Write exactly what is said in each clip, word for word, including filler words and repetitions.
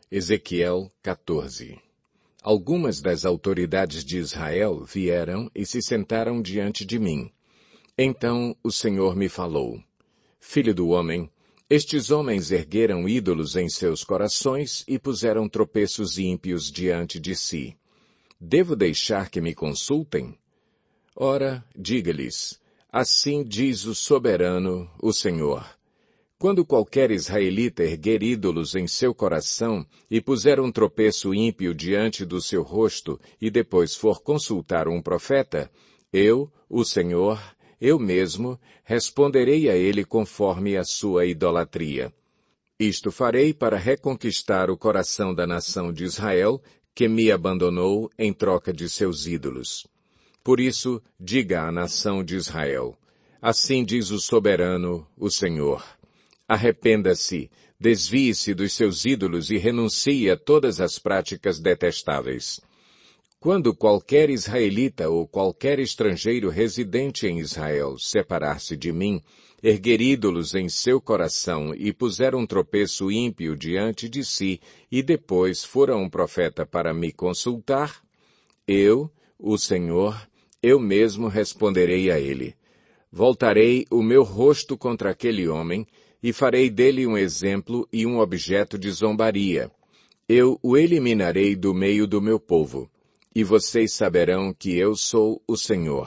Ezequiel quatorze. Algumas das autoridades de Israel vieram e se sentaram diante de mim. Então o Senhor me falou: Filho do homem, estes homens ergueram ídolos em seus corações e puseram tropeços ímpios diante de si. Devo deixar que me consultem? Ora, diga-lhes, assim diz o soberano, o Senhor. Quando qualquer israelita erguer ídolos em seu coração e puser um tropeço ímpio diante do seu rosto e depois for consultar um profeta, eu, o Senhor, eu mesmo, responderei a ele conforme a sua idolatria. Isto farei para reconquistar o coração da nação de Israel, que me abandonou em troca de seus ídolos. Por isso, diga à nação de Israel, assim diz o soberano, o Senhor. Arrependa-se, desvie-se dos seus ídolos e renuncie a todas as práticas detestáveis. Quando qualquer israelita ou qualquer estrangeiro residente em Israel separar-se de mim, erguer ídolos em seu coração e puser um tropeço ímpio diante de si, e depois for a um profeta para me consultar, eu, o Senhor, eu mesmo responderei a ele. Voltarei o meu rosto contra aquele homem, e farei dele um exemplo e um objeto de zombaria. Eu o eliminarei do meio do meu povo, e vocês saberão que eu sou o Senhor.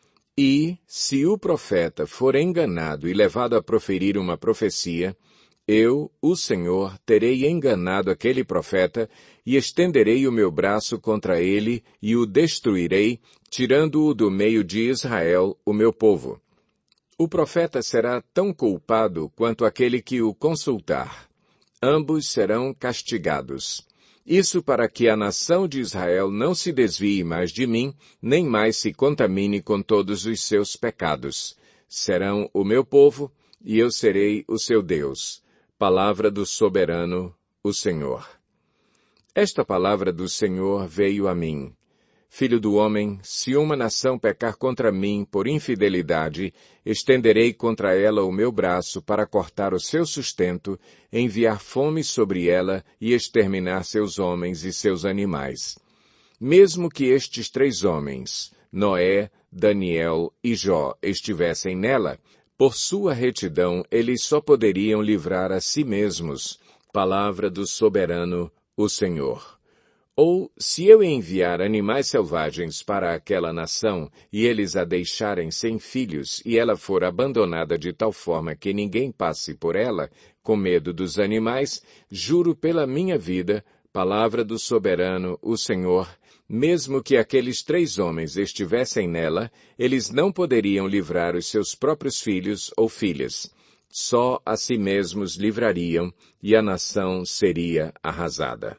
E, se o profeta for enganado e levado a proferir uma profecia, eu, o Senhor, terei enganado aquele profeta e estenderei o meu braço contra ele e o destruirei, tirando-o do meio de Israel, o meu povo. O profeta será tão culpado quanto aquele que o consultar. Ambos serão castigados. Isso para que a nação de Israel não se desvie mais de mim, nem mais se contamine com todos os seus pecados. Serão o meu povo, e eu serei o seu Deus. Palavra do soberano, o Senhor. Esta palavra do Senhor veio a mim. Filho do homem, se uma nação pecar contra mim por infidelidade, estenderei contra ela o meu braço para cortar o seu sustento, enviar fome sobre ela e exterminar seus homens e seus animais. Mesmo que estes três homens, Noé, Daniel e Jó, estivessem nela, por sua retidão eles só poderiam livrar a si mesmos. Palavra do soberano, o Senhor. Ou, se eu enviar animais selvagens para aquela nação, e eles a deixarem sem filhos, e ela for abandonada de tal forma que ninguém passe por ela, com medo dos animais, juro pela minha vida, palavra do soberano, o Senhor, mesmo que aqueles três homens estivessem nela, eles não poderiam livrar os seus próprios filhos ou filhas. Só a si mesmos livrariam, e a nação seria arrasada.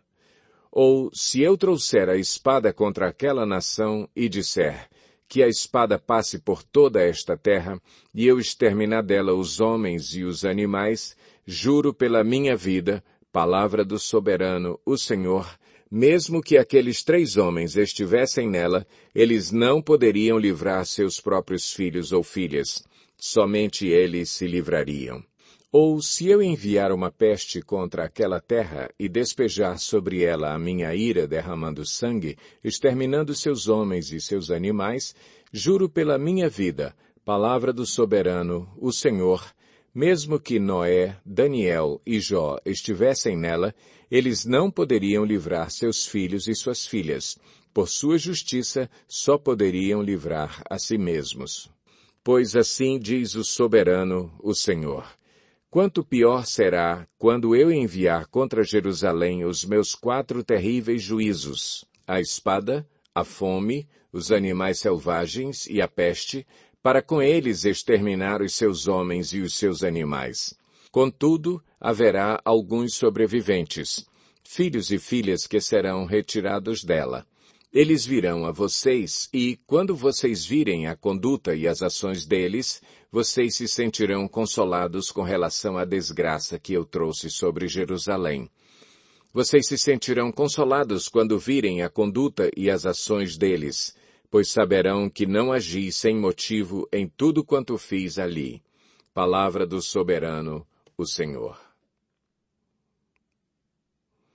Ou, se eu trouxer a espada contra aquela nação e disser que a espada passe por toda esta terra, e eu exterminar dela os homens e os animais, juro pela minha vida, palavra do soberano, o Senhor, mesmo que aqueles três homens estivessem nela, eles não poderiam livrar seus próprios filhos ou filhas. Somente eles se livrariam. Ou, se eu enviar uma peste contra aquela terra e despejar sobre ela a minha ira derramando sangue, exterminando seus homens e seus animais, juro pela minha vida, palavra do soberano, o Senhor, mesmo que Noé, Daniel e Jó estivessem nela, eles não poderiam livrar seus filhos e suas filhas. Por sua justiça, só poderiam livrar a si mesmos. Pois assim diz o soberano, o Senhor. Quanto pior será quando eu enviar contra Jerusalém os meus quatro terríveis juízos, a espada, a fome, os animais selvagens e a peste, para com eles exterminar os seus homens e os seus animais. Contudo, haverá alguns sobreviventes, filhos e filhas que serão retirados dela. Eles virão a vocês e, quando vocês virem a conduta e as ações deles, vocês se sentirão consolados com relação à desgraça que eu trouxe sobre Jerusalém. Vocês se sentirão consolados quando virem a conduta e as ações deles, pois saberão que não agi sem motivo em tudo quanto fiz ali. Palavra do soberano, o Senhor.